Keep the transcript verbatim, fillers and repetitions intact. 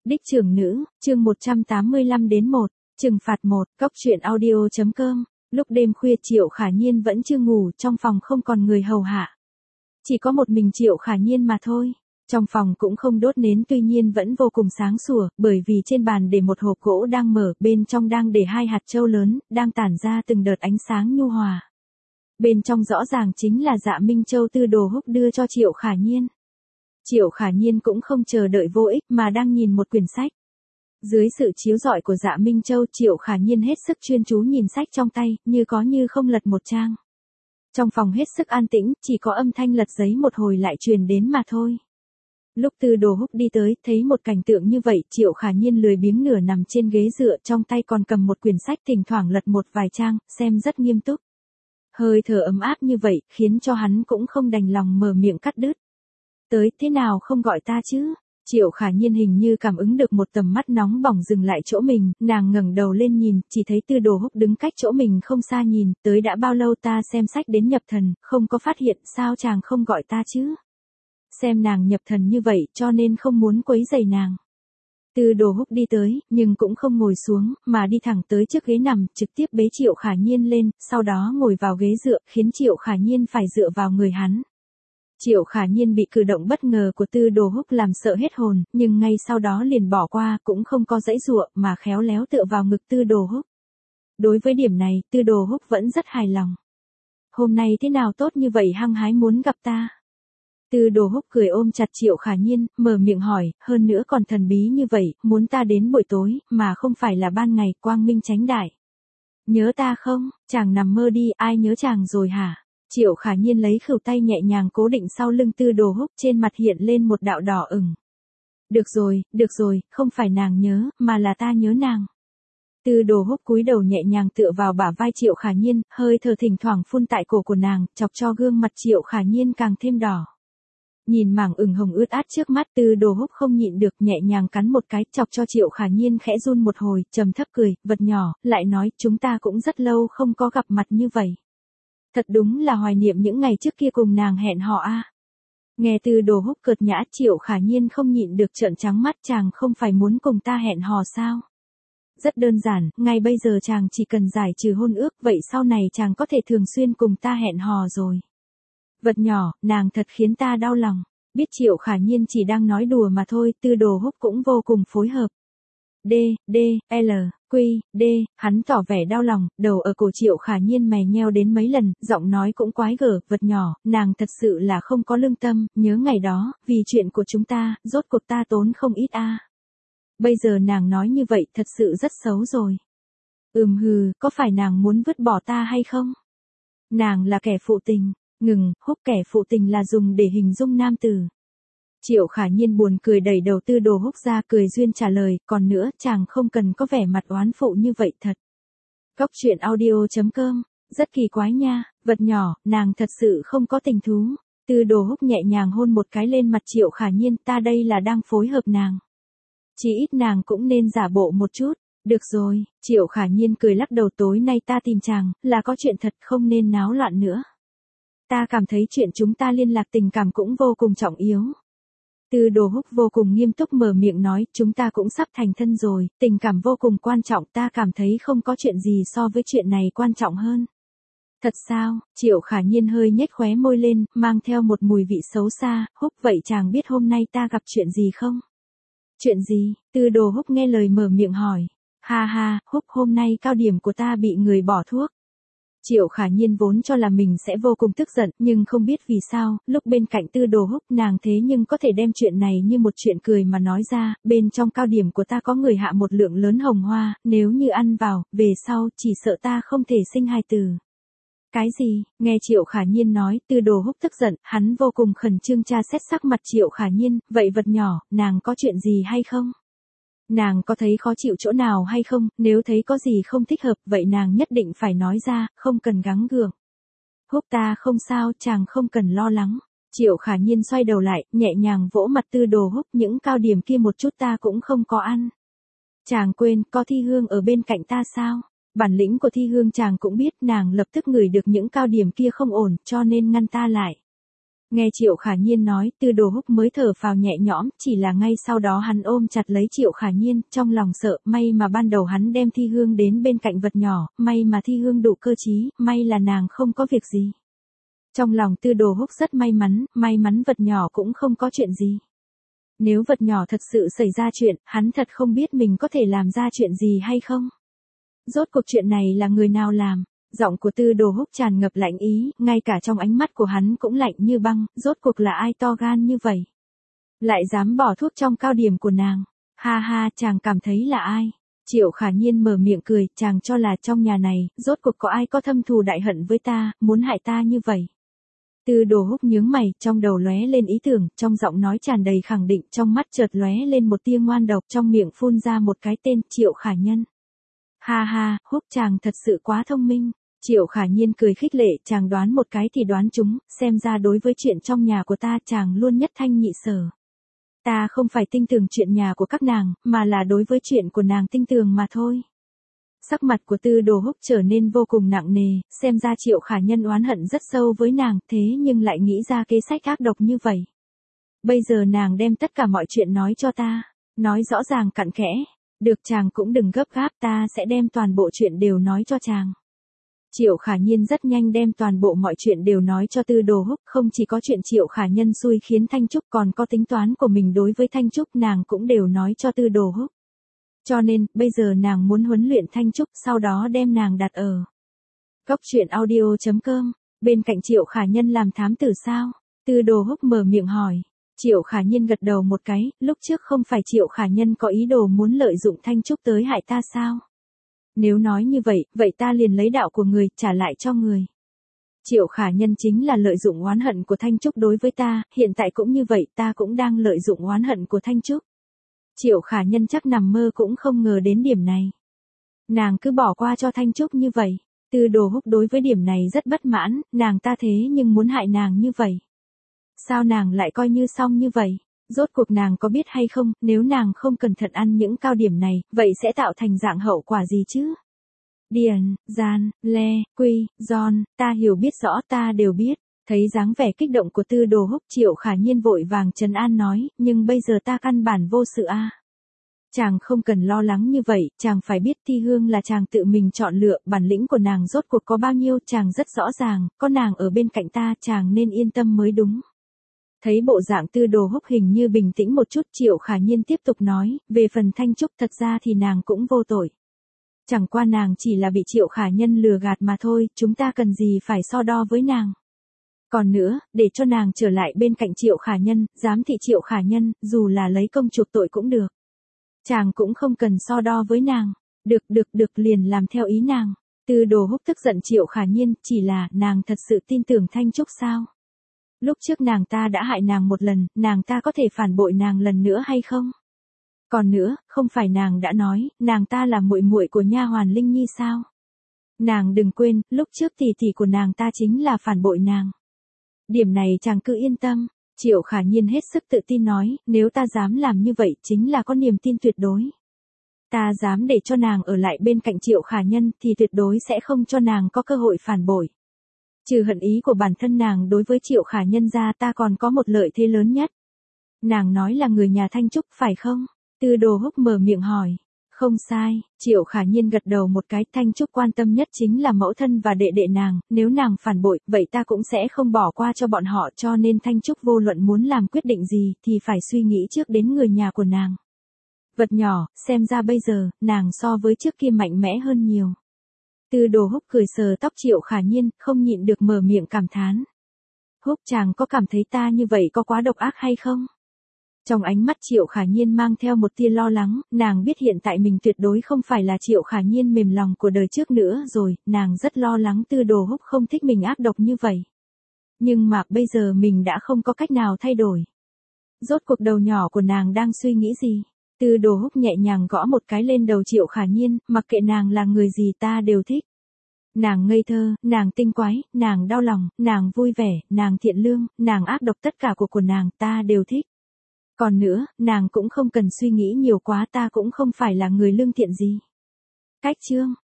Đích trưởng nữ, chương một trăm tám mươi lăm đến một, trừng phạt một, cốc truyện audio chấm com. Lúc đêm khuya Triệu Khả Nhiên vẫn chưa ngủ, trong phòng không còn người hầu hạ. Chỉ có một mình Triệu Khả Nhiên mà thôi. Trong phòng cũng không đốt nến, tuy nhiên vẫn vô cùng sáng sủa, bởi vì trên bàn để một hộp gỗ đang mở, bên trong đang để hai hạt châu lớn, đang tản ra từng đợt ánh sáng nhu hòa. Bên trong rõ ràng chính là Dạ Minh Châu Tư Đồ Húc đưa cho Triệu Khả Nhiên. Triệu Khả Nhiên cũng không chờ đợi vô ích mà đang nhìn một quyển sách. Dưới sự chiếu rọi của Dạ Minh Châu, Triệu Khả Nhiên hết sức chuyên chú nhìn sách trong tay, như có như không lật một trang. Trong phòng hết sức an tĩnh, chỉ có âm thanh lật giấy một hồi lại truyền đến mà thôi. Lúc Tư Đồ Húc đi tới, thấy một cảnh tượng như vậy, Triệu Khả Nhiên lười biếng nửa nằm trên ghế dựa, trong tay còn cầm một quyển sách, thỉnh thoảng lật một vài trang, xem rất nghiêm túc. Hơi thở ấm áp như vậy, khiến cho hắn cũng không đành lòng mở miệng cắt đứt. Tới, thế nào không gọi ta chứ? Triệu Khả Nhiên hình như cảm ứng được một tầm mắt nóng bỏng dừng lại chỗ mình, nàng ngẩng đầu lên nhìn, chỉ thấy Tư Đồ Húc đứng cách chỗ mình không xa nhìn, tới đã bao lâu ta xem sách đến nhập thần, không có phát hiện, sao chàng không gọi ta chứ? Xem nàng nhập thần như vậy, cho nên không muốn quấy rầy nàng. Tư Đồ Húc đi tới, nhưng cũng không ngồi xuống, mà đi thẳng tới trước ghế nằm, trực tiếp bế Triệu Khả Nhiên lên, sau đó ngồi vào ghế dựa, khiến Triệu Khả Nhiên phải dựa vào người hắn. Triệu Khả Nhiên bị cử động bất ngờ của Tư Đồ Húc làm sợ hết hồn, nhưng ngay sau đó liền bỏ qua, cũng không có giãy giụa, mà khéo léo tựa vào ngực Tư Đồ Húc. Đối với điểm này, Tư Đồ Húc vẫn rất hài lòng. Hôm nay thế nào tốt như vậy, hăng hái muốn gặp ta? Tư Đồ Húc cười ôm chặt Triệu Khả Nhiên, mở miệng hỏi, hơn nữa còn thần bí như vậy, muốn ta đến buổi tối, mà không phải là ban ngày, quang minh chánh đại. Nhớ ta không? Chàng nằm mơ đi, ai nhớ chàng rồi hả? Triệu Khả Nhiên lấy khửu tay nhẹ nhàng cố định sau lưng Tư Đồ Húc, trên mặt hiện lên một đạo đỏ ửng. Được rồi, được rồi, không phải nàng nhớ, mà là ta nhớ nàng. Tư Đồ Húc cúi đầu nhẹ nhàng tựa vào bả vai Triệu Khả Nhiên, hơi thở thỉnh thoảng phun tại cổ của nàng, chọc cho gương mặt Triệu Khả Nhiên càng thêm đỏ. Nhìn mảng ửng hồng ướt át trước mắt, Tư Đồ Húc không nhịn được nhẹ nhàng cắn một cái, chọc cho Triệu Khả Nhiên khẽ run một hồi, trầm thấp cười, vật nhỏ, lại nói, chúng ta cũng rất lâu không có gặp mặt như vậy. Thật đúng là hoài niệm những ngày trước kia cùng nàng hẹn hò a. Nghe Tư Đồ Húc cợt nhã, Triệu Khả Nhiên không nhịn được trợn trắng mắt, chàng không phải muốn cùng ta hẹn hò sao? Rất đơn giản, ngay bây giờ chàng chỉ cần giải trừ hôn ước, vậy sau này chàng có thể thường xuyên cùng ta hẹn hò rồi. Vật nhỏ, nàng thật khiến ta đau lòng. Biết Triệu Khả Nhiên chỉ đang nói đùa mà thôi, Tư Đồ Húc cũng vô cùng phối hợp. D, D, L, Q, D, hắn tỏ vẻ đau lòng, đầu ở cổ Triệu Khả Nhiên mè nheo đến mấy lần, giọng nói cũng quái gở, vật nhỏ, nàng thật sự là không có lương tâm, nhớ ngày đó, vì chuyện của chúng ta, rốt cuộc ta tốn không ít a. Bây giờ nàng nói như vậy thật sự rất xấu rồi. Ừm hừ, có phải nàng muốn vứt bỏ ta hay không? Nàng là kẻ phụ tình. Ngừng, Húc, kẻ phụ tình là dùng để hình dung nam tử. Triệu Khả Nhiên buồn cười đẩy đầu Tư Đồ Húc ra, cười duyên trả lời, còn nữa, chàng không cần có vẻ mặt oán phụ như vậy thật. Cốc truyện audio chấm com, rất kỳ quái nha, vật nhỏ, nàng thật sự không có tình thú. Tư Đồ Húc nhẹ nhàng hôn một cái lên mặt Triệu Khả Nhiên, ta đây là đang phối hợp nàng. Chỉ ít nàng cũng nên giả bộ một chút. Được rồi, Triệu Khả Nhiên cười lắc đầu, tối nay ta tìm chàng, là có chuyện thật, không nên náo loạn nữa. Ta cảm thấy chuyện chúng ta liên lạc tình cảm cũng vô cùng trọng yếu. Tư Đồ Húc vô cùng nghiêm túc mở miệng nói, chúng ta cũng sắp thành thân rồi, tình cảm vô cùng quan trọng, ta cảm thấy không có chuyện gì so với chuyện này quan trọng hơn. Thật sao? Triệu Khả Nhiên hơi nhếch khóe môi lên, mang theo một mùi vị xấu xa, Húc, vậy chàng biết hôm nay ta gặp chuyện gì không? Chuyện gì? Tư Đồ Húc nghe lời mở miệng hỏi. Ha ha, Húc, hôm nay cao điểm của ta bị người bỏ thuốc. Triệu Khả Nhiên vốn cho là mình sẽ vô cùng tức giận, nhưng không biết vì sao, lúc bên cạnh Tư Đồ Húc nàng thế nhưng có thể đem chuyện này như một chuyện cười mà nói ra, bên trong cao điểm của ta có người hạ một lượng lớn hồng hoa, nếu như ăn vào, về sau, chỉ sợ ta không thể sinh hài tử. Cái gì? Nghe Triệu Khả Nhiên nói, Tư Đồ Húc tức giận, hắn vô cùng khẩn trương tra xét sắc mặt Triệu Khả Nhiên, vậy vật nhỏ, nàng có chuyện gì hay không? Nàng có thấy khó chịu chỗ nào hay không, nếu thấy có gì không thích hợp, vậy nàng nhất định phải nói ra, không cần gắng gượng. Húc, ta không sao, chàng không cần lo lắng. Triệu Khả Nhiên xoay đầu lại, nhẹ nhàng vỗ mặt Tư Đồ Húc, những cao điểm kia một chút ta cũng không có ăn. Chàng quên, có Thi Hương ở bên cạnh ta sao? Bản lĩnh của Thi Hương chàng cũng biết, nàng lập tức ngửi được những cao điểm kia không ổn, cho nên ngăn ta lại. Nghe Triệu Khả Nhiên nói, Tư Đồ Húc mới thở phào nhẹ nhõm, chỉ là ngay sau đó hắn ôm chặt lấy Triệu Khả Nhiên, trong lòng sợ, may mà ban đầu hắn đem Thi Hương đến bên cạnh vật nhỏ, may mà Thi Hương đủ cơ trí, may là nàng không có việc gì. Trong lòng Tư Đồ Húc rất may mắn, may mắn vật nhỏ cũng không có chuyện gì. Nếu vật nhỏ thật sự xảy ra chuyện, hắn thật không biết mình có thể làm ra chuyện gì hay không. Rốt cuộc chuyện này là người nào làm? Giọng của Tư Đồ Húc tràn ngập lạnh ý, ngay cả trong ánh mắt của hắn cũng lạnh như băng, rốt cuộc là ai to gan như vậy? Lại dám bỏ thuốc trong cao điểm của nàng. Ha ha, chàng cảm thấy là ai? Triệu Khả Nhiên mở miệng cười, chàng cho là trong nhà này, rốt cuộc có ai có thâm thù đại hận với ta, muốn hại ta như vậy? Tư Đồ Húc nhướng mày, trong đầu lóe lên ý tưởng, trong giọng nói tràn đầy khẳng định, trong mắt chợt lóe lên một tia ngoan độc, trong miệng phun ra một cái tên, Triệu Khả Nhân. Ha ha, Húc chàng thật sự quá thông minh. Triệu Khả Nhiên cười khích lệ, chàng đoán một cái thì đoán chúng, xem ra đối với chuyện trong nhà của ta chàng luôn nhất thanh nhị sở. Ta không phải tin tưởng chuyện nhà của các nàng, mà là đối với chuyện của nàng tin tưởng mà thôi. Sắc mặt của Tư Đồ Húc trở nên vô cùng nặng nề, xem ra Triệu Khả Nhân oán hận rất sâu với nàng, thế nhưng lại nghĩ ra kế sách ác độc như vậy. Bây giờ nàng đem tất cả mọi chuyện nói cho ta, nói rõ ràng cặn kẽ. Được, chàng cũng đừng gấp gáp, ta sẽ đem toàn bộ chuyện đều nói cho chàng. Triệu Khả Nhiên rất nhanh đem toàn bộ mọi chuyện đều nói cho Tư Đồ Húc, không chỉ có chuyện Triệu Khả Nhân xui khiến Thanh Trúc, còn có tính toán của mình đối với Thanh Trúc, nàng cũng đều nói cho Tư Đồ Húc. Cho nên, bây giờ nàng muốn huấn luyện Thanh Trúc, sau đó đem nàng đặt ở Cốc truyện audio chấm com, bên cạnh Triệu Khả Nhân làm thám tử sao? Tư Đồ Húc mở miệng hỏi. Triệu Khả Nhiên gật đầu một cái, lúc trước không phải Triệu Khả Nhân có ý đồ muốn lợi dụng Thanh Trúc tới hại ta sao? Nếu nói như vậy, vậy ta liền lấy đạo của người, trả lại cho người. Triệu Khả Nhân chính là lợi dụng oán hận của Thanh Trúc đối với ta, hiện tại cũng như vậy, ta cũng đang lợi dụng oán hận của Thanh Trúc. Triệu Khả Nhân chắc nằm mơ cũng không ngờ đến điểm này. Nàng cứ bỏ qua cho Thanh Trúc như vậy. Tư Đồ Húc đối với điểm này rất bất mãn, nàng ta thế nhưng muốn hại nàng như vậy. Sao nàng lại coi như xong như vậy? Rốt cuộc nàng có biết hay không, nếu nàng không cẩn thận ăn những cao điểm này, vậy sẽ tạo thành dạng hậu quả gì chứ? Điền, Gian, Le, Quy, Giòn, ta hiểu biết rõ, ta đều biết. Thấy dáng vẻ kích động của Tư Đồ Húc, Triệu Khả Nhiên vội vàng trấn an nói, nhưng bây giờ ta căn bản vô sự a. À. Chàng không cần lo lắng như vậy, chàng phải biết Thi Hương là chàng tự mình chọn lựa, bản lĩnh của nàng rốt cuộc có bao nhiêu, chàng rất rõ ràng, có nàng ở bên cạnh ta, chàng nên yên tâm mới đúng. Thấy bộ dạng Tư Đồ Húc hình như bình tĩnh một chút, Triệu Khả Nhiên tiếp tục nói, về phần Thanh Trúc thật ra thì nàng cũng vô tội. Chẳng qua nàng chỉ là bị Triệu Khả Nhân lừa gạt mà thôi, chúng ta cần gì phải so đo với nàng. Còn nữa, để cho nàng trở lại bên cạnh Triệu Khả Nhân, giám thị Triệu Khả Nhân, dù là lấy công chuộc tội cũng được. Chàng cũng không cần so đo với nàng. Được được được, liền làm theo ý nàng. Tư Đồ Húc tức giận Triệu Khả Nhiên, chỉ là nàng thật sự tin tưởng Thanh Trúc sao? Lúc trước nàng ta đã hại nàng một lần, nàng ta có thể phản bội nàng lần nữa hay không? Còn nữa, không phải nàng đã nói, nàng ta là muội muội của nha hoàn Linh Nhi sao? Nàng đừng quên, lúc trước tỷ tỷ của nàng ta chính là phản bội nàng. Điểm này chàng cứ yên tâm. Triệu Khả Nhiên hết sức tự tin nói, nếu ta dám làm như vậy chính là có niềm tin tuyệt đối. Ta dám để cho nàng ở lại bên cạnh Triệu Khả Nhân thì tuyệt đối sẽ không cho nàng có cơ hội phản bội. Trừ hận ý của bản thân nàng đối với Triệu Khả Nhân ra, ta còn có một lợi thế lớn nhất. Nàng nói là người nhà Thanh Trúc phải không? Tư Đồ Húc mở miệng hỏi. Không sai, Triệu Khả Nhiên gật đầu một cái, Thanh Trúc quan tâm nhất chính là mẫu thân và đệ đệ nàng, nếu nàng phản bội, vậy ta cũng sẽ không bỏ qua cho bọn họ, cho nên Thanh Trúc vô luận muốn làm quyết định gì thì phải suy nghĩ trước đến người nhà của nàng. Vật nhỏ, xem ra bây giờ, nàng so với trước kia mạnh mẽ hơn nhiều. Tư Đồ Húc cười sờ tóc Triệu Khả Nhiên, không nhịn được mở miệng cảm thán. Húc chàng có cảm thấy ta như vậy có quá độc ác hay không? Trong ánh mắt Triệu Khả Nhiên mang theo một tia lo lắng, nàng biết hiện tại mình tuyệt đối không phải là Triệu Khả Nhiên mềm lòng của đời trước nữa rồi, nàng rất lo lắng Tư Đồ Húc không thích mình ác độc như vậy. Nhưng mà bây giờ mình đã không có cách nào thay đổi. Rốt cuộc đầu nhỏ của nàng đang suy nghĩ gì? Tư Đồ Húc nhẹ nhàng gõ một cái lên đầu Triệu Khả Nhiên, mặc kệ nàng là người gì ta đều thích. Nàng ngây thơ, nàng tinh quái, nàng đau lòng, nàng vui vẻ, nàng thiện lương, nàng ác độc, tất cả của của nàng ta đều thích. Còn nữa, nàng cũng không cần suy nghĩ nhiều quá, ta cũng không phải là người lương thiện gì. Cách chương